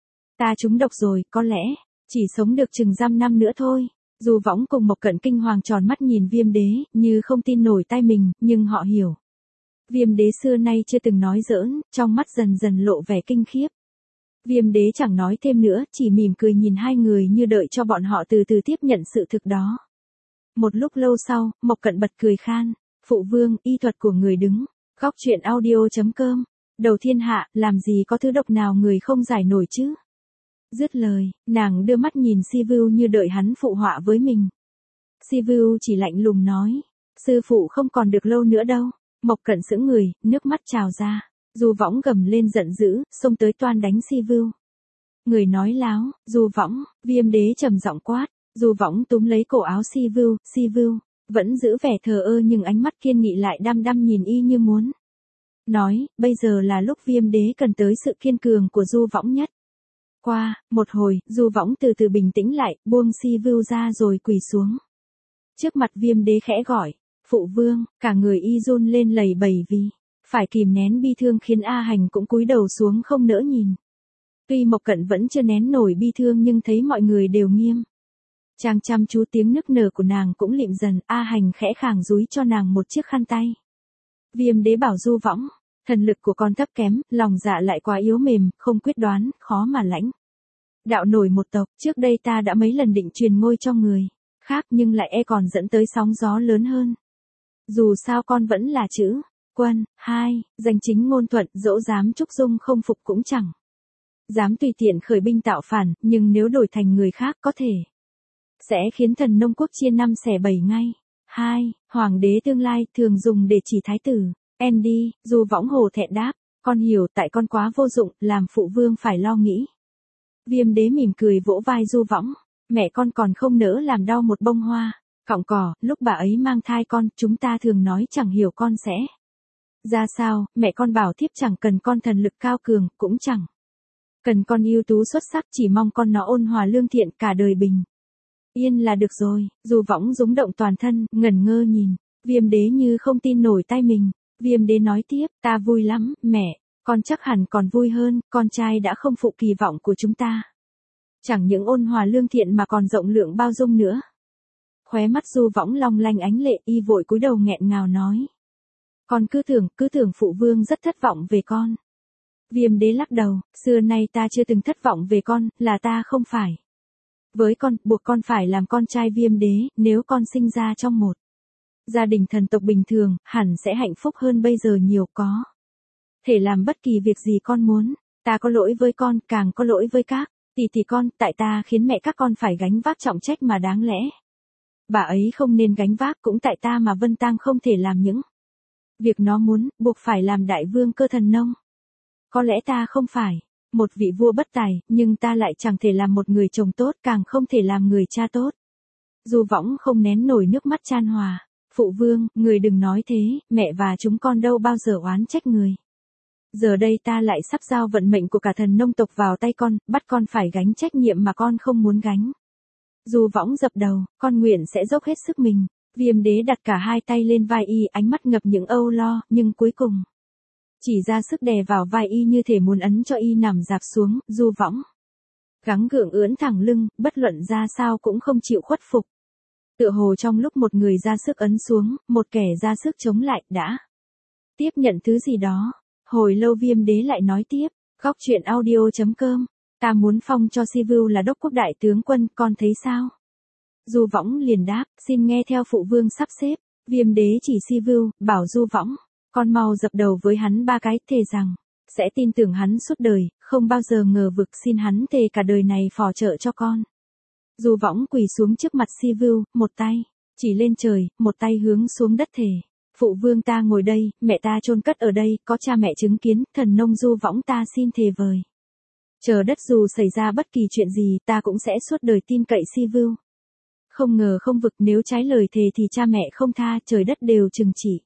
Ta trúng độc rồi, có lẽ chỉ sống được chừng dăm năm nữa thôi. Du Võng cùng Mộc Cẩn kinh hoàng tròn mắt nhìn Viêm Đế, như không tin nổi tai mình, nhưng họ hiểu. Viêm Đế xưa nay chưa từng nói giỡn, trong mắt dần dần lộ vẻ kinh khiếp. Viêm Đế chẳng nói thêm nữa, chỉ mỉm cười nhìn hai người như đợi cho bọn họ từ từ tiếp nhận sự thực đó. Một lúc lâu sau, Mộc Cẩn bật cười khan. Phụ vương, y thuật của người đứng. Góc truyện audio chấm com. Đầu thiên hạ, làm gì có thứ độc nào người không giải nổi chứ? Dứt lời, nàng đưa mắt nhìn Si Vưu như đợi hắn phụ họa với mình. Si Vưu chỉ lạnh lùng nói. Sư phụ không còn được lâu nữa đâu. Mộc Cẩn sững người, nước mắt trào ra. Du Võng gầm lên giận dữ, xông tới toan đánh Si Vưu. Người nói láo, Du Võng, Viêm Đế trầm giọng quát. Du Võng túm lấy cổ áo Si Vưu, Si Vưu vẫn giữ vẻ thờ ơ nhưng ánh mắt kiên nghị lại đăm đăm nhìn y như muốn nói, bây giờ là lúc Viêm Đế cần tới sự kiên cường của Du Võng nhất. Qua một hồi, Du Võng từ từ bình tĩnh lại, buông Si Vưu ra rồi quỳ xuống trước mặt Viêm Đế khẽ gọi. Phụ vương, cả người y run lên lầy bầy vì phải kìm nén bi thương khiến A Hành cũng cúi đầu xuống không nỡ nhìn. Tuy Mộc Cẩn vẫn chưa nén nổi bi thương nhưng thấy mọi người đều nghiêm trang chăm chú, tiếng nức nở của nàng cũng lịm dần. A Hành khẽ khàng dúi cho nàng một chiếc khăn tay. Viêm Đế bảo Du Võng, thần lực của con thấp kém, lòng dạ lại quá yếu mềm, không quyết đoán, khó mà lãnh đạo nổi một tộc. Trước đây ta đã mấy lần định truyền ngôi cho người khác nhưng lại e còn dẫn tới sóng gió lớn hơn. Dù sao con vẫn là chữ quân. Hai, danh chính ngôn thuận, dẫu dám Trúc Dung không phục cũng chẳng dám tùy tiện khởi binh tạo phản, nhưng nếu đổi thành người khác có thể sẽ khiến thần nông quốc chia năm xẻ bảy ngay. Hai, hoàng đế tương lai thường dùng để chỉ thái tử. Andy, Du Võng hổ thẹn đáp, con hiểu, tại con quá vô dụng, làm phụ vương phải lo nghĩ. Viêm Đế mỉm cười vỗ vai Du Võng, mẹ con còn không nỡ làm đau một bông hoa cọng cỏ, lúc bà ấy mang thai con, chúng ta thường nói chẳng hiểu con sẽ ra sao. Mẹ con bảo thiếp chẳng cần con thần lực cao cường, cũng chẳng cần con ưu tú xuất sắc, chỉ mong con nó ôn hòa lương thiện, cả đời bình Yên là được rồi, dù võng rúng động toàn thân, ngẩn ngơ nhìn. Viêm đế như không tin nổi tay mình. Viêm đế nói tiếp, ta vui lắm, mẹ, con chắc hẳn còn vui hơn, con trai đã không phụ kỳ vọng của chúng ta. Chẳng những ôn hòa lương thiện mà còn rộng lượng bao dung nữa. Khóe mắt Du Võng long lanh ánh lệ, y vội cúi đầu nghẹn ngào nói. Con cứ tưởng, cứ tưởng phụ vương rất thất vọng về con. Viêm đế lắc đầu, xưa nay ta chưa từng thất vọng về con, là ta không phải. Với con, buộc con phải làm con trai viêm đế, nếu con sinh ra trong một gia đình thần tộc bình thường, hẳn sẽ hạnh phúc hơn bây giờ nhiều có. Thể làm bất kỳ việc gì con muốn, ta có lỗi với con, càng có lỗi với các tỷ tỷ con, tại ta khiến mẹ các con phải gánh vác trọng trách mà đáng lẽ bà ấy không nên gánh vác, cũng tại ta mà Vân Tang không thể làm những việc nó muốn, buộc phải làm đại vương cơ thần nông. Có lẽ ta không phải một vị vua bất tài, nhưng ta lại chẳng thể làm một người chồng tốt, càng không thể làm người cha tốt. Du Võng không nén nổi nước mắt chan hòa. Phụ vương, người đừng nói thế, mẹ và chúng con đâu bao giờ oán trách người. Giờ đây ta lại sắp giao vận mệnh của cả thần nông tộc vào tay con, bắt con phải gánh trách nhiệm mà con không muốn gánh. Du Võng dập đầu, con nguyện sẽ dốc hết sức mình. Viêm đế đặt cả hai tay lên vai y, ánh mắt ngập những âu lo, nhưng cuối cùng chỉ ra sức đè vào vai y như thể muốn ấn cho y nằm dạp xuống. Du Võng gắng gượng ưỡn thẳng lưng, bất luận ra sao cũng không chịu khuất phục. Tựa hồ trong lúc một người ra sức ấn xuống, một kẻ ra sức chống lại, đã tiếp nhận thứ gì đó. Hồi lâu Viêm đế lại nói tiếp, góc truyện audio chấm com, ta muốn phong cho Sivu là đốc quốc đại tướng quân, con thấy sao? Du Võng liền đáp, xin nghe theo phụ vương sắp xếp. Viêm đế chỉ Sivu, bảo Du Võng, con mau dập đầu với hắn ba cái, thề rằng sẽ tin tưởng hắn suốt đời, không bao giờ ngờ vực, xin hắn thề cả đời này phò trợ cho con. Du Võng quỳ xuống trước mặt Sivu, một tay chỉ lên trời, một tay hướng xuống đất thề. Phụ vương ta ngồi đây, mẹ ta chôn cất ở đây, có cha mẹ chứng kiến, thần nông Du Võng ta xin thề vời. Chờ đất dù xảy ra bất kỳ chuyện gì, ta cũng sẽ suốt đời tin cậy Sivu. Không ngờ không vực, nếu trái lời thề thì cha mẹ không tha, trời đất đều trừng trị.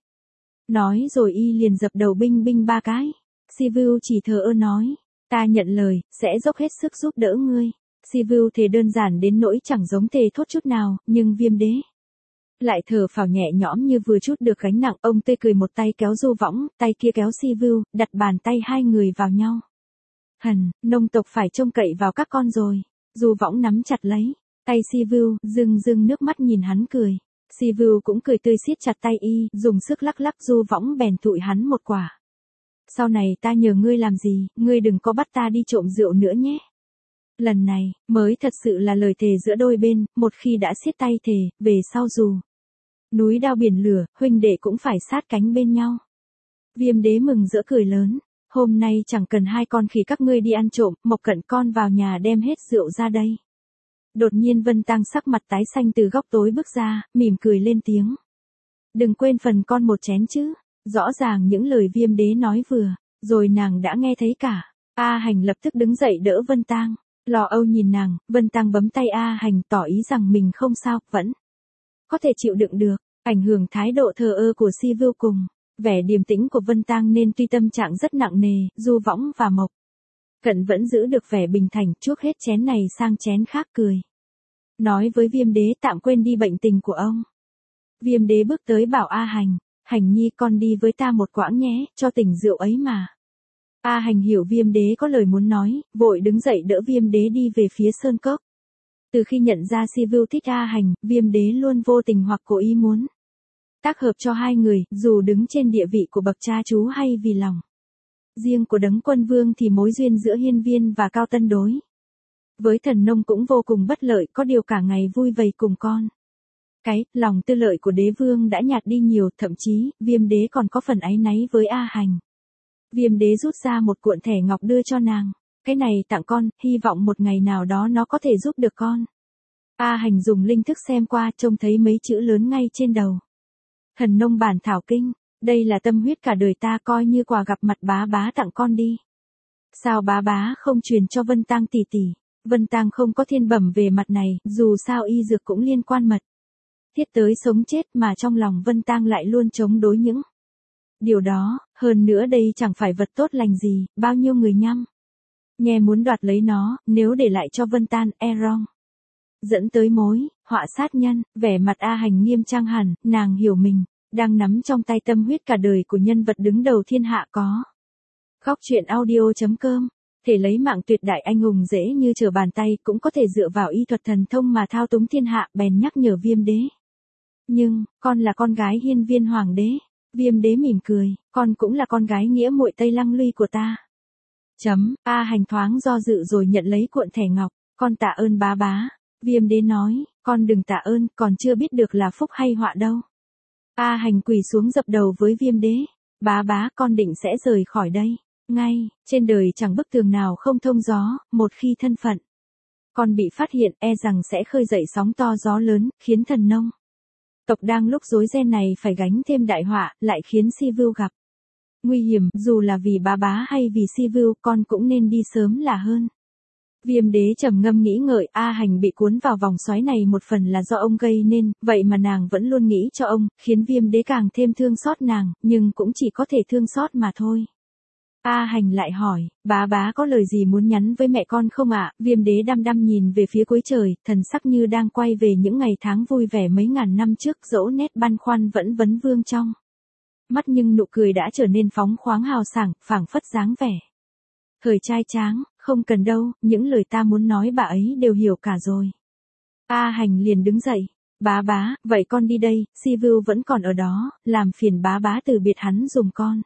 Nói rồi y liền dập đầu binh binh ba cái. Sivu chỉ thờ ơ nói, ta nhận lời, sẽ dốc hết sức giúp đỡ ngươi. Sivu thề đơn giản đến nỗi chẳng giống thề thốt chút nào, nhưng Viêm đế lại thở phào nhẹ nhõm như vừa chút được gánh nặng. Ông tê cười, một tay kéo Du Võng, tay kia kéo Sivu, đặt bàn tay hai người vào nhau. Hần, nông tộc phải trông cậy vào các con rồi. Du Võng nắm chặt lấy tay Sivu, rưng rưng nước mắt nhìn hắn cười. Sivu cũng cười tươi, siết chặt tay y, dùng sức lắc lắc. Du Võng bèn thụi hắn một quả. Sau này ta nhờ ngươi làm gì, ngươi đừng có bắt ta đi trộm rượu nữa nhé. Lần này, mới thật sự là lời thề giữa đôi bên, một khi đã siết tay thề, về sau dù núi đao biển lửa, huynh đệ cũng phải sát cánh bên nhau. Viêm đế mừng rỡ cười lớn, hôm nay chẳng cần hai con khỉ các ngươi đi ăn trộm, Mộc Cận con vào nhà đem hết rượu ra đây. Đột nhiên Vân Tang sắc mặt tái xanh từ góc tối bước ra, mỉm cười lên tiếng. Đừng quên phần con một chén chứ. Rõ ràng những lời Viêm đế nói vừa rồi nàng đã nghe thấy cả. A Hành lập tức đứng dậy đỡ Vân Tang. Lo âu nhìn nàng, Vân Tang bấm tay A Hành tỏ ý rằng mình không sao, vẫn có thể chịu đựng được. Ảnh hưởng thái độ thờ ơ của Si vô cùng vẻ điềm tĩnh của Vân Tang nên tuy tâm trạng rất nặng nề, Du Võng và Mộc Cận vẫn giữ được vẻ bình thản, chuốc hết chén này sang chén khác cười. Nói với Viêm đế tạm quên đi bệnh tình của ông. Viêm đế bước tới bảo A Hành, Hành nhi con đi với ta một quãng nhé, cho tỉnh rượu ấy mà. A Hành hiểu Viêm đế có lời muốn nói, vội đứng dậy đỡ Viêm đế đi về phía sơn cốc. Từ khi nhận ra Sivu thích A Hành, Viêm đế luôn vô tình hoặc cố ý muốn tác hợp cho hai người, dù đứng trên địa vị của bậc cha chú hay vì lòng riêng của Đấng Quân Vương thì mối duyên giữa Hiên Viên và Cao Tân đối với thần nông cũng vô cùng bất lợi, có điều cả ngày vui vầy cùng con cái, lòng tư lợi của đế vương đã nhạt đi nhiều, thậm chí, Viêm đế còn có phần áy náy với A Hành. Viêm đế rút ra một cuộn thẻ ngọc đưa cho nàng. Cái này tặng con, hy vọng một ngày nào đó nó có thể giúp được con. A Hành dùng linh thức xem qua, trông thấy mấy chữ lớn ngay trên đầu. Thần nông bản thảo kinh, đây là tâm huyết cả đời ta, coi như quà gặp mặt bá bá tặng con đi. Sao bá bá không truyền cho Vân Tang tỷ tỷ? Vân Tang không có thiên bẩm về mặt này, dù sao y dược cũng liên quan mật thiết tới sống chết, mà trong lòng Vân Tang lại luôn chống đối những điều đó, hơn nữa đây chẳng phải vật tốt lành gì, bao nhiêu người nhăm nghe muốn đoạt lấy nó, nếu để lại cho Vân Tang, e rong dẫn tới mối họa sát nhân. Vẻ mặt A Hành nghiêm trang hẳn, nàng hiểu mình đang nắm trong tay tâm huyết cả đời của nhân vật đứng đầu thiên hạ có. Góc truyện audio.com. Thể lấy mạng tuyệt đại anh hùng dễ như trở bàn tay, cũng có thể dựa vào y thuật thần thông mà thao túng thiên hạ. Bèn nhắc nhở Viêm đế. Nhưng, con là con gái hiên viên hoàng đế. Viêm đế mỉm cười, con cũng là con gái nghĩa muội Tây Lăng Luy của ta. Chấm, A Hành thoáng do dự rồi nhận lấy cuộn thẻ ngọc. Con tạ ơn bá bá. Viêm đế nói, con đừng tạ ơn, còn chưa biết được là phúc hay họa đâu. A Hành quỳ xuống dập đầu với Viêm đế. Bá bá, con định sẽ rời khỏi đây. Ngay, trên đời chẳng bức tường nào không thông gió, một khi thân phận con bị phát hiện, e rằng sẽ khơi dậy sóng to gió lớn, khiến thần nông tộc đang lúc rối ren này phải gánh thêm đại họa, lại khiến Si Vưu gặp nguy hiểm. Dù là vì bá bá hay vì Si Vưu, con cũng nên đi sớm là hơn. Viêm đế trầm ngâm nghĩ ngợi, A Hành bị cuốn vào vòng xoáy này một phần là do ông gây nên, vậy mà nàng vẫn luôn nghĩ cho ông, khiến Viêm đế càng thêm thương xót nàng, nhưng cũng chỉ có thể thương xót mà thôi. A Hành lại hỏi, bá bá có lời gì muốn nhắn với mẹ con không ạ? Viêm đế đăm đăm nhìn về phía cuối trời, thần sắc như đang quay về những ngày tháng vui vẻ mấy ngàn năm trước, dẫu nét băn khoăn vẫn vấn vương trong mắt, nhưng nụ cười đã trở nên phóng khoáng hào sảng, phảng phất dáng vẻ thời trai tráng. Không cần đâu, những lời ta muốn nói bà ấy đều hiểu cả rồi. A Hành liền đứng dậy. Bá bá, vậy con đi đây, Si Vưu vẫn còn ở đó, làm phiền bá bá từ biệt hắn dùm con.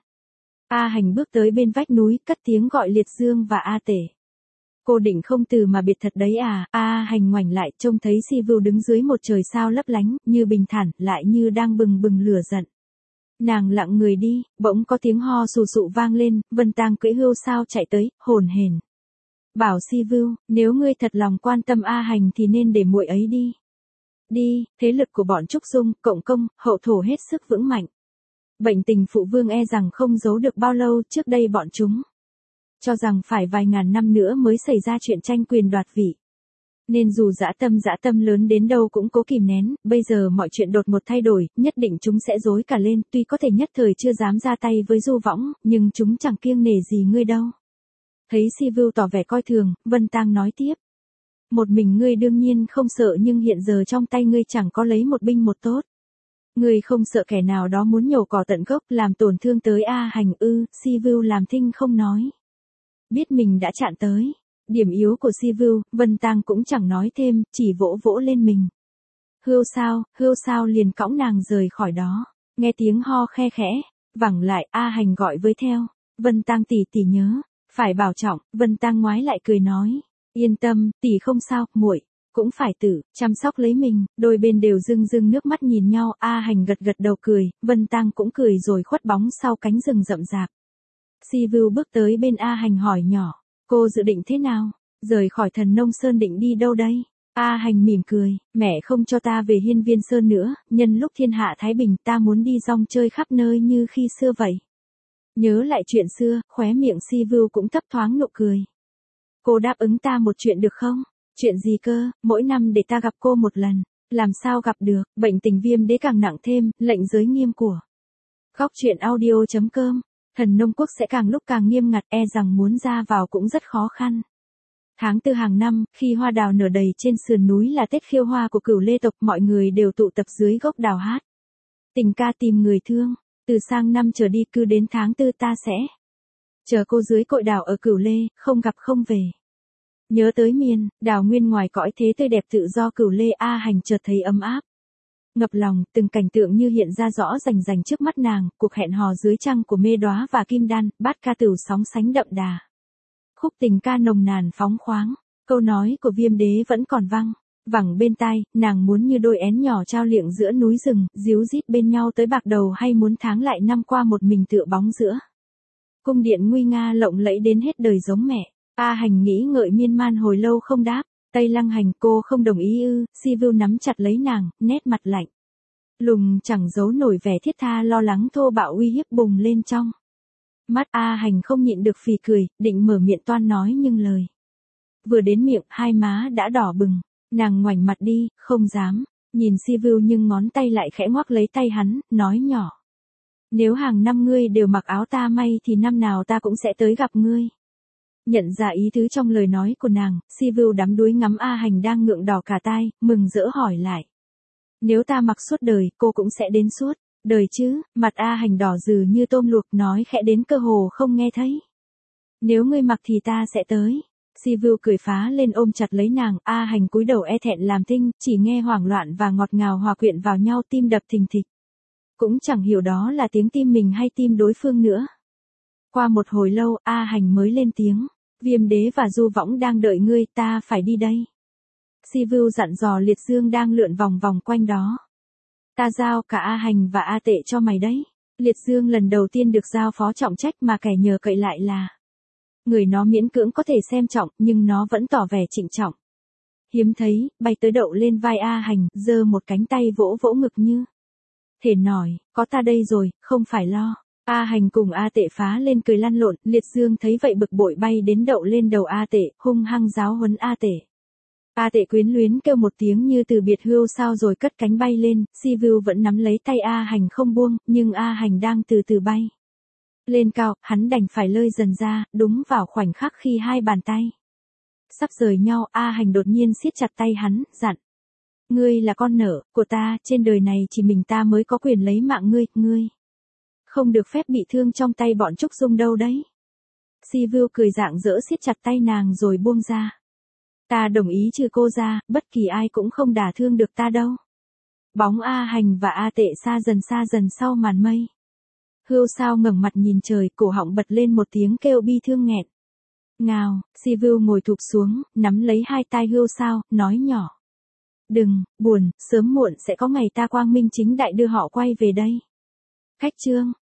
A Hành bước tới bên vách núi, cất tiếng gọi Liệt Dương và A Tể. Cô định không từ mà biệt thật đấy à? A Hành ngoảnh lại, trông thấy Si Vưu đứng dưới một trời sao lấp lánh, như bình thản, lại như đang bừng bừng lửa giận. Nàng lặng người đi, bỗng có tiếng ho sù sụ vang lên, Vân Tang cưỡi hươu sao chạy tới, hồn hển bảo Si Vưu, nếu ngươi thật lòng quan tâm A Hành thì nên để muội ấy đi. Đi, thế lực của bọn Trúc Dung, Cộng Công, Hậu Thổ hết sức vững mạnh. Bệnh tình phụ vương e rằng không giấu được bao lâu. Trước đây bọn chúng cho rằng phải vài ngàn năm nữa mới xảy ra chuyện tranh quyền đoạt vị, nên dù dã tâm dã tâm lớn đến đâu cũng cố kìm nén. Bây giờ mọi chuyện đột ngột thay đổi, nhất định chúng sẽ rối cả lên. Tuy có thể nhất thời chưa dám ra tay với Du Võng, nhưng chúng chẳng kiêng nể gì ngươi đâu. Thấy Si Vưu tỏ vẻ coi thường, Vân Tang nói tiếp. Một mình ngươi đương nhiên không sợ, nhưng hiện giờ trong tay ngươi chẳng có lấy một binh một tốt. Ngươi không sợ kẻ nào đó muốn nhổ cỏ tận gốc, làm tổn thương tới A Hành ư? Si Vưu làm thinh không nói. Biết mình đã chạm tới điểm yếu của Si Vưu, Vân Tang cũng chẳng nói thêm, chỉ vỗ vỗ lên mình. Hươu sao, hươu sao liền cõng nàng rời khỏi đó. Nghe tiếng ho khe khẽ vẳng lại, A Hành gọi với theo. Vân Tang tỷ tỷ nhớ phải bảo trọng. Vân Tang ngoái lại cười nói, yên tâm, tỷ không sao, muội cũng phải tự chăm sóc lấy mình. Đôi bên đều rưng rưng nước mắt nhìn nhau. A Hành gật gật đầu cười, Vân Tang cũng cười rồi khuất bóng sau cánh rừng rậm rạp. Si Vưu bước tới bên A Hành hỏi nhỏ, cô dự định thế nào? Rời khỏi Thần Nông Sơn định đi đâu đây? A Hành mỉm cười, mẹ không cho ta về Hiên Viên Sơn nữa, nhân lúc thiên hạ thái bình ta muốn đi rong chơi khắp nơi như khi xưa vậy. Nhớ lại chuyện xưa, khóe miệng Si Vưu cũng thấp thoáng nụ cười. Cô đáp ứng ta một chuyện được không? Chuyện gì cơ? Mỗi năm để ta gặp cô một lần. Làm sao gặp được? Bệnh tình Viêm đế càng nặng thêm, lệnh giới nghiêm của Góc truyện audio.com. Thần Nông Quốc sẽ càng lúc càng nghiêm ngặt, e rằng muốn ra vào cũng rất khó khăn. Tháng tư hàng năm, khi hoa đào nở đầy trên sườn núi là Tết khiêu hoa của Cửu Lê tộc, mọi người đều tụ tập dưới gốc đào hát tình ca tìm người thương. Từ sang năm trở đi, cứ đến tháng tư ta sẽ chờ cô dưới cội đào ở Cửu Lê, không gặp không về. Nhớ tới miền đào nguyên ngoài cõi thế tươi đẹp tự do Cửu Lê. A Hành chợt thấy ấm áp ngập lòng, từng cảnh tượng như hiện ra rõ rành rành trước mắt nàng. Cuộc hẹn hò dưới trăng của Mê Đóa và Kim Đan, bát ca tửu sóng sánh đậm đà, khúc tình ca nồng nàn phóng khoáng. Câu nói của Viêm đế vẫn còn vang vẳng bên tai. Nàng muốn như đôi én nhỏ trao liệng giữa núi rừng, díu dít bên nhau tới bạc đầu, hay muốn tháng lại năm qua một mình tựa bóng giữa cung điện nguy nga lộng lẫy đến hết đời giống mẹ. A Hành nghĩ ngợi miên man hồi lâu không đáp. Tây Lăng Hành, cô không đồng ý ư? Si Vưu nắm chặt lấy nàng, nét mặt lạnh lùng chẳng giấu nổi vẻ thiết tha lo lắng thô bạo uy hiếp bùng lên trong mắt. A Hành không nhịn được phì cười, định mở miệng toan nói nhưng lời vừa đến miệng, hai má đã đỏ bừng. Nàng ngoảnh mặt đi, không dám nhìn Si Vưu, nhưng ngón tay lại khẽ ngoắc lấy tay hắn, nói nhỏ. Nếu hàng năm ngươi đều mặc áo ta may thì năm nào ta cũng sẽ tới gặp ngươi. Nhận ra ý tứ trong lời nói của nàng, Sivu đắm đuối ngắm A Hành đang ngượng đỏ cả tai, mừng rỡ hỏi lại. Nếu ta mặc suốt đời, cô cũng sẽ đến suốt đời chứ? Mặt A Hành đỏ rừ như tôm luộc, nói khẽ đến cơ hồ không nghe thấy. Nếu ngươi mặc thì ta sẽ tới. Sivu cười phá lên ôm chặt lấy nàng, A Hành cúi đầu e thẹn làm thinh, chỉ nghe hoảng loạn và ngọt ngào hòa quyện vào nhau, tim đập thình thịch. Cũng chẳng hiểu đó là tiếng tim mình hay tim đối phương nữa. Qua một hồi lâu, A Hành mới lên tiếng. Viêm đế và Du Võng đang đợi ngươi, ta phải đi đây. Sivu dặn dò Liệt Dương đang lượn vòng vòng quanh đó. Ta giao cả A Hành và A Tệ cho mày đấy. Liệt Dương lần đầu tiên được giao phó trọng trách mà kẻ nhờ cậy lại là. Người nó miễn cưỡng có thể xem trọng, nhưng nó vẫn tỏ vẻ trịnh trọng. Hiếm thấy, bay tới đậu lên vai A Hành, giơ một cánh tay vỗ vỗ ngực như. Thể nổi, có ta đây rồi, không phải lo. A Hành cùng A Tệ phá lên cười lăn lộn, Liệt Dương thấy vậy bực bội bay đến đậu lên đầu A Tệ, hung hăng giáo huấn A Tệ. A Tệ quyến luyến kêu một tiếng như từ biệt hưu sao rồi cất cánh bay lên, Sivu vẫn nắm lấy tay A Hành không buông, nhưng A Hành đang từ từ bay lên cao, hắn đành phải lơi dần ra, đúng vào khoảnh khắc khi hai bàn tay sắp rời nhau, A Hành đột nhiên siết chặt tay hắn, dặn. Ngươi là con nợ của ta, trên đời này chỉ mình ta mới có quyền lấy mạng ngươi, ngươi không được phép bị thương trong tay bọn Trúc Dung đâu đấy. Sivu cười rạng rỡ siết chặt tay nàng rồi buông ra. Ta đồng ý trừ cô ra, bất kỳ ai cũng không đả thương được ta đâu. Bóng A Hành và A Tệ xa dần xa dần sau màn mây. Hươu sao ngẩng mặt nhìn trời, cổ họng bật lên một tiếng kêu bi thương nghẹn ngào. Sivu ngồi thụp xuống, nắm lấy hai tai hươu sao, nói nhỏ. Đừng buồn, sớm muộn sẽ có ngày ta quang minh chính đại đưa họ quay về đây. Khách chương.